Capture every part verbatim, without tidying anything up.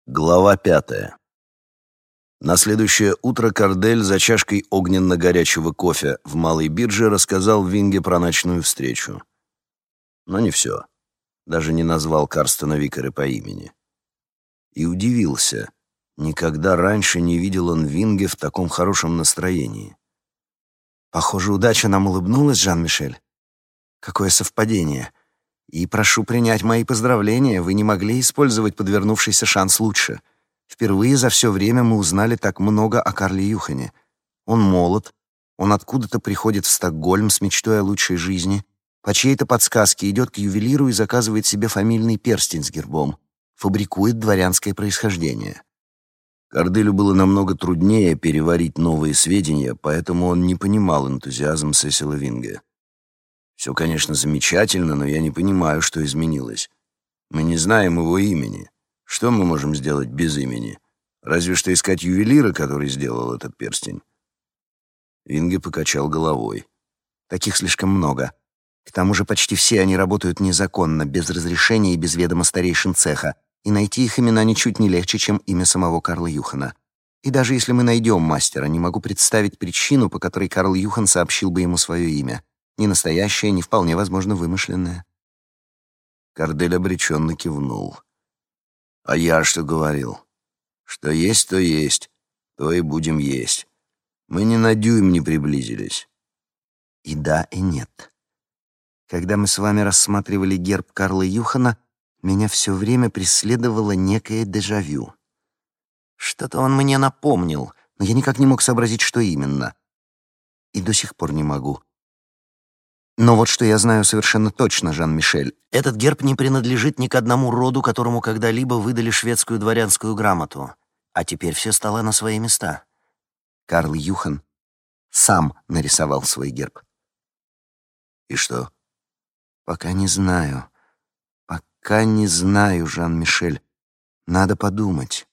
Глава пятая. На следующее утро Кордель за чашкой огненно-горячего кофе в Малой бирже рассказал Винге про ночную встречу. Но не все. Даже не назвал Карстена Викера по имени. И удивился. Никогда раньше не видел он Винге в таком хорошем настроении. «Похоже, удача нам улыбнулась, Жан-Мишель. Какое совпадение. И прошу принять мои поздравления, вы не могли использовать подвернувшийся шанс лучше. Впервые за все время мы узнали так много о Карле Юхане. Он молод, он откуда-то приходит в Стокгольм с мечтой о лучшей жизни, по чьей-то подсказке идет к ювелиру и заказывает себе фамильный перстень с гербом, фабрикует дворянское происхождение». Корделю было намного труднее переварить новые сведения, поэтому он не понимал энтузиазм Сесила Винге. «Все, конечно, замечательно, но я не понимаю, что изменилось. Мы не знаем его имени. Что мы можем сделать без имени? Разве что искать ювелира, который сделал этот перстень». Винге покачал головой. «Таких слишком много. К тому же почти все они работают незаконно, без разрешения и без ведома старейшин цеха, и найти их имена ничуть не легче, чем имя самого Карла Юхана. И даже если мы найдем мастера, не могу представить причину, по которой Карл Юхан сообщил бы ему свое имя. Ни настоящее, ни вполне возможно вымышленное». Кордель обреченно кивнул. «А я что говорил? Что есть, то есть, то и будем есть. Мы ни на дюйм не приблизились». И да, и нет. Когда мы с вами рассматривали герб Карла Юхана, меня все время преследовало некое дежавю. Что-то он мне напомнил, но я никак не мог сообразить, что именно. И до сих пор не могу. Но вот что я знаю совершенно точно, Жан-Мишель. Этот герб не принадлежит ни к одному роду, которому когда-либо выдали шведскую дворянскую грамоту. А теперь все стало на свои места. Карл Юхан сам нарисовал свой герб. И что? Пока не знаю. Пока не знаю, Жан-Мишель. Надо подумать.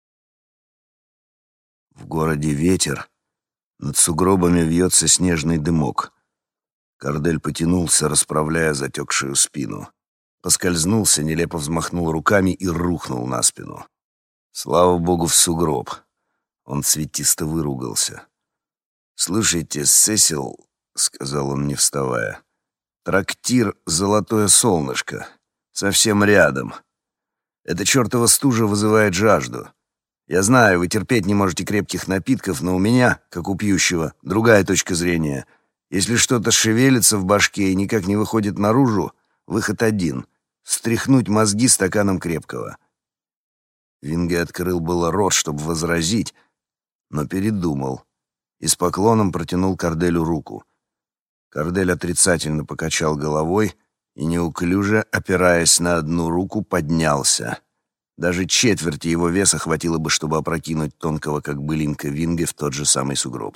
В городе ветер. Над сугробами вьется снежный дымок. Кордель потянулся, расправляя затекшую спину. Поскользнулся, нелепо взмахнул руками и рухнул на спину. Слава богу, в сугроб. Он цветисто выругался. «Слушайте, Сесил», — сказал он, не вставая, — «трактир «Золотое солнышко». Совсем рядом. Эта чертова стужа вызывает жажду. Я знаю, вы терпеть не можете крепких напитков, но у меня, как у пьющего, другая точка зрения. Если что-то шевелится в башке и никак не выходит наружу, выход один — стряхнуть мозги стаканом крепкого». Винге открыл было рот, чтобы возразить, но передумал и с поклоном протянул Корделю руку. Кордель отрицательно покачал головой и, неуклюже, опираясь на одну руку, поднялся. Даже четверти его веса хватило бы, чтобы опрокинуть тонкого, как былинка, Винге в тот же самый сугроб.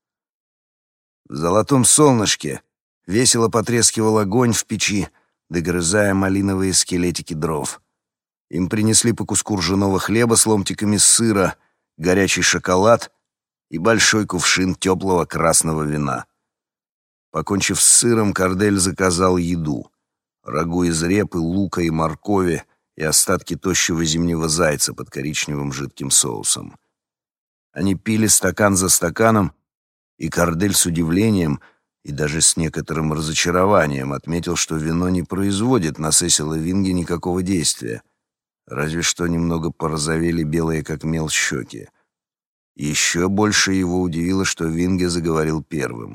В золотом солнышке весело потрескивал огонь в печи, догрызая малиновые скелетики дров. Им принесли по куску ржаного хлеба с ломтиками сыра, горячий шоколад и большой кувшин теплого красного вина. Покончив с сыром, Кордель заказал еду. Рагу из репы, лука и моркови и остатки тощего зимнего зайца под коричневым жидким соусом. Они пили стакан за стаканом, и Кордель с удивлением и даже с некоторым разочарованием отметил, что вино не производит на Сесила Винге никакого действия, разве что немного порозовели белые как мел щеки. Еще больше его удивило, что Винге заговорил первым.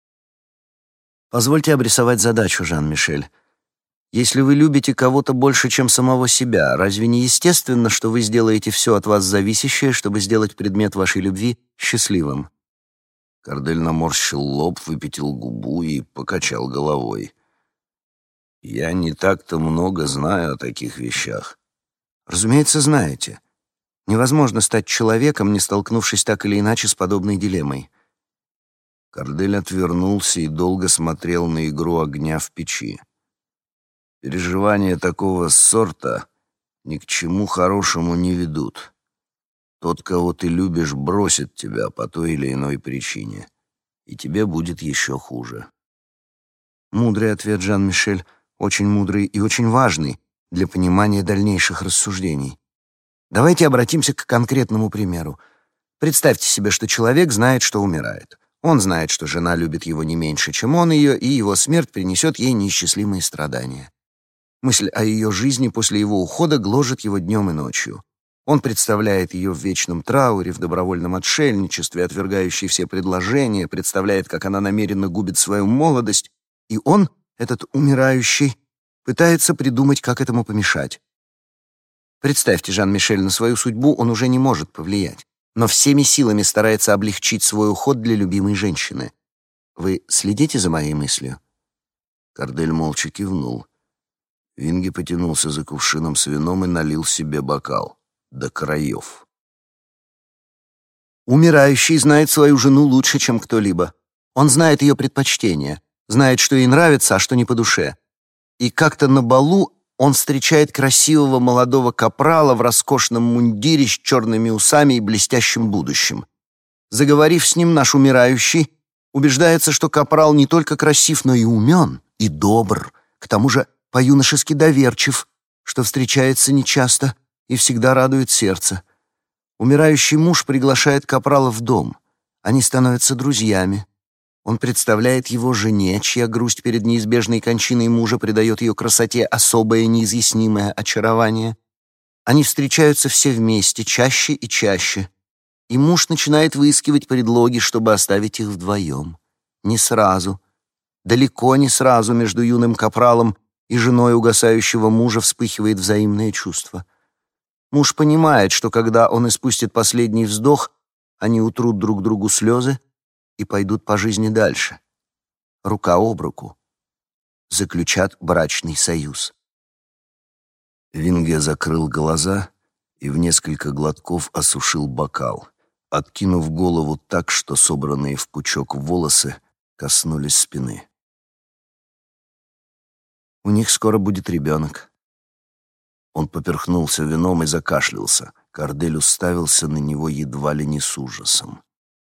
«Позвольте обрисовать задачу, Жан-Мишель. Если вы любите кого-то больше, чем самого себя, разве не естественно, что вы сделаете все от вас зависящее, чтобы сделать предмет вашей любви счастливым?» Кордель наморщил лоб, выпятил губу и покачал головой. «Я не так-то много знаю о таких вещах». «Разумеется, знаете. Невозможно стать человеком, не столкнувшись так или иначе с подобной дилеммой». Кордель отвернулся и долго смотрел на игру огня в печи. Переживания такого сорта ни к чему хорошему не ведут. Тот, кого ты любишь, бросит тебя по той или иной причине, и тебе будет еще хуже. Мудрый ответ, Жан-Мишель, очень мудрый и очень важный для понимания дальнейших рассуждений. Давайте обратимся к конкретному примеру. Представьте себе, что человек знает, что умирает. Он знает, что жена любит его не меньше, чем он ее, и его смерть принесет ей неисчислимые страдания. Мысль о ее жизни после его ухода гложет его днем и ночью. Он представляет ее в вечном трауре, в добровольном отшельничестве, отвергающей все предложения, представляет, как она намеренно губит свою молодость, и он, этот умирающий, пытается придумать, как этому помешать. Представьте, Жан-Мишель, на свою судьбу он уже не может повлиять, но всеми силами старается облегчить свой уход для любимой женщины. Вы следите за моей мыслью?» Кардель молча кивнул. Винги потянулся за кувшином с вином и налил себе бокал. До краев. Умирающий знает свою жену лучше, чем кто-либо. Он знает ее предпочтения, знает, что ей нравится, а что не по душе. И как-то на балу он встречает красивого молодого капрала в роскошном мундире с черными усами и блестящим будущим. Заговорив с ним, наш умирающий убеждается, что капрал не только красив, но и умен, и добр, к тому же по-юношески доверчив, что встречается нечасто и всегда радует сердце. Умирающий муж приглашает капрала в дом. Они становятся друзьями. Он представляет его жене, чья грусть перед неизбежной кончиной мужа придает ее красоте особое неизъяснимое очарование. Они встречаются все вместе, чаще и чаще. И муж начинает выискивать предлоги, чтобы оставить их вдвоем. Не сразу. Далеко не сразу между юным капралом и женой угасающего мужа вспыхивает взаимное чувство. Муж понимает, что когда он испустит последний вздох, они утрут друг другу слезы и пойдут по жизни дальше. Рука об руку. Заключат брачный союз. Винге закрыл глаза и в несколько глотков осушил бокал, откинув голову так, что собранные в пучок волосы коснулись спины. У них скоро будет ребенок. Он поперхнулся вином и закашлялся. Кардель уставился на него едва ли не с ужасом.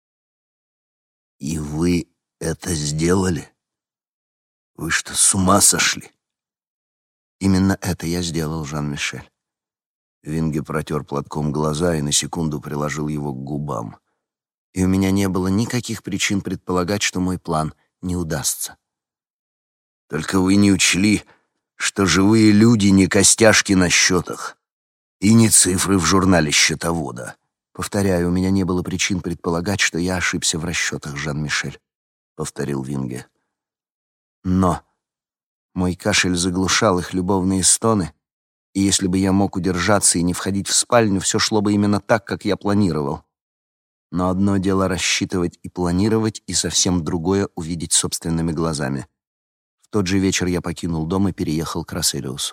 «И вы это сделали? Вы что, с ума сошли?» «Именно это я сделал, Жан-Мишель». Винге протер платком глаза и на секунду приложил его к губам. «И у меня не было никаких причин предполагать, что мой план не удастся». «Только вы не учли, что живые люди не костяшки на счетах и не цифры в журнале счетовода». «Повторяю, у меня не было причин предполагать, что я ошибся в расчетах, Жан-Мишель», — повторил Винге. «Но мой кашель заглушал их любовные стоны, и если бы я мог удержаться и не входить в спальню, все шло бы именно так, как я планировал. Но одно дело рассчитывать и планировать, и совсем другое — увидеть собственными глазами. В тот же вечер я покинул дом и переехал к Расселиусу».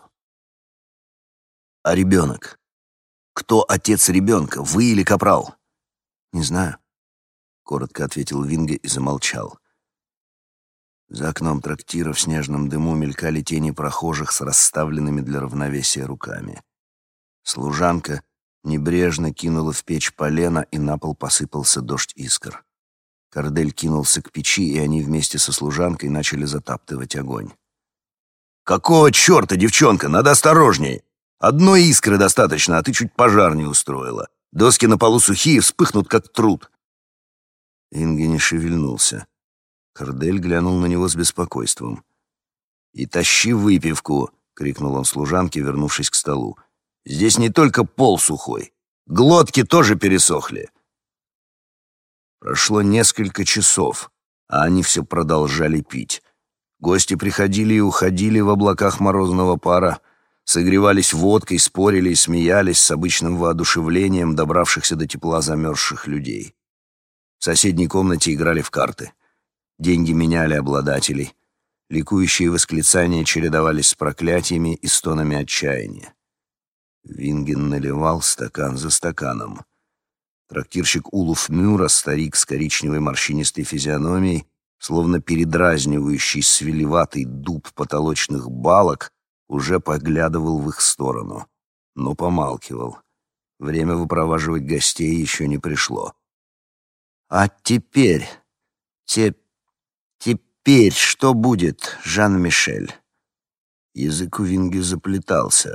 «А ребенок? Кто отец ребенка, вы или капрал?» «Не знаю», — коротко ответил Винге и замолчал. За окном трактира в снежном дыму мелькали тени прохожих с расставленными для равновесия руками. Служанка небрежно кинула в печь полено, и на пол посыпался дождь искр. Кардель кинулся к печи, и они вместе со служанкой начали затаптывать огонь. «Какого черта, девчонка, надо осторожнее! Одной искры достаточно, а ты чуть пожар не устроила. Доски на полу сухие, вспыхнут, как труд». Винге не шевельнулся. Кардель глянул на него с беспокойством. «И тащи выпивку!» — крикнул он служанке, вернувшись к столу. «Здесь не только пол сухой. Глотки тоже пересохли». Прошло несколько часов, а они все продолжали пить. Гости приходили и уходили в облаках морозного пара, согревались водкой, спорили и смеялись с обычным воодушевлением добравшихся до тепла замерзших людей. В соседней комнате играли в карты. Деньги меняли обладателей. Ликующие восклицания чередовались с проклятиями и стонами отчаяния. Винген наливал стакан за стаканом. Трактирщик Улуф Мюра, старик с коричневой морщинистой физиономией, словно передразнивающий свелеватый дуб потолочных балок, уже поглядывал в их сторону, но помалкивал. Время выпроваживать гостей еще не пришло. «А теперь, те, теперь что будет, Жан-Мишель?» Язык у Винги заплетался,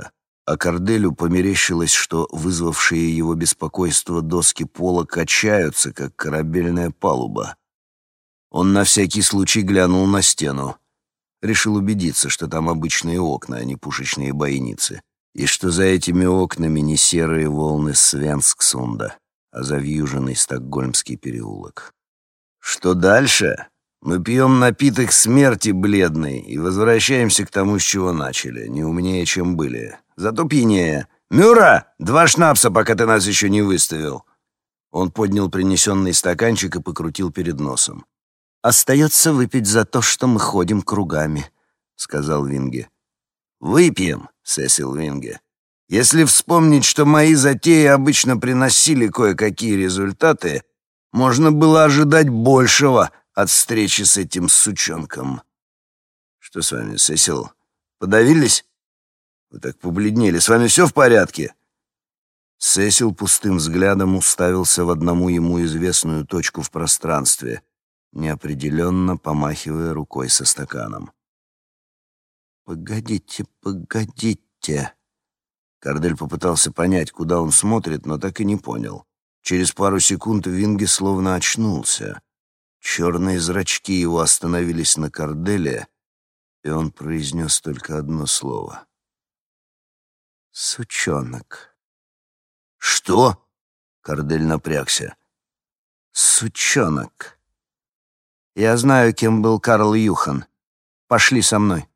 а Корделю померещилось, что вызвавшие его беспокойство доски пола качаются, как корабельная палуба. Он на всякий случай глянул на стену. Решил убедиться, что там обычные окна, а не пушечные бойницы, и что за этими окнами не серые волны Свенсксунда, а завьюженный Стокгольмский переулок. Что дальше? Мы пьем напиток смерти бледный и возвращаемся к тому, с чего начали, не умнее, чем были. Зато пьянее. «Мюра, два шнапса, пока ты нас еще не выставил!» Он поднял принесенный стаканчик и покрутил перед носом. «Остается выпить за то, что мы ходим кругами», — сказал Винге. «Выпьем, Сесил Винге. Если вспомнить, что мои затеи обычно приносили кое-какие результаты, можно было ожидать большего от встречи с этим сучонком. Что с вами, Сесил? Подавились? Вы так побледнели. С вами все в порядке?» Сесил пустым взглядом уставился в одному ему известную точку в пространстве, неопределенно помахивая рукой со стаканом. «Погодите, погодите». Кордель попытался понять, куда он смотрит, но так и не понял. Через пару секунд Винге словно очнулся. Черные зрачки его остановились на Корделе, и он произнес только одно слово. «Сучонок». «Что?» — Кордель напрягся. «Сучонок. Я знаю, кем был Карл Юхан. Пошли со мной».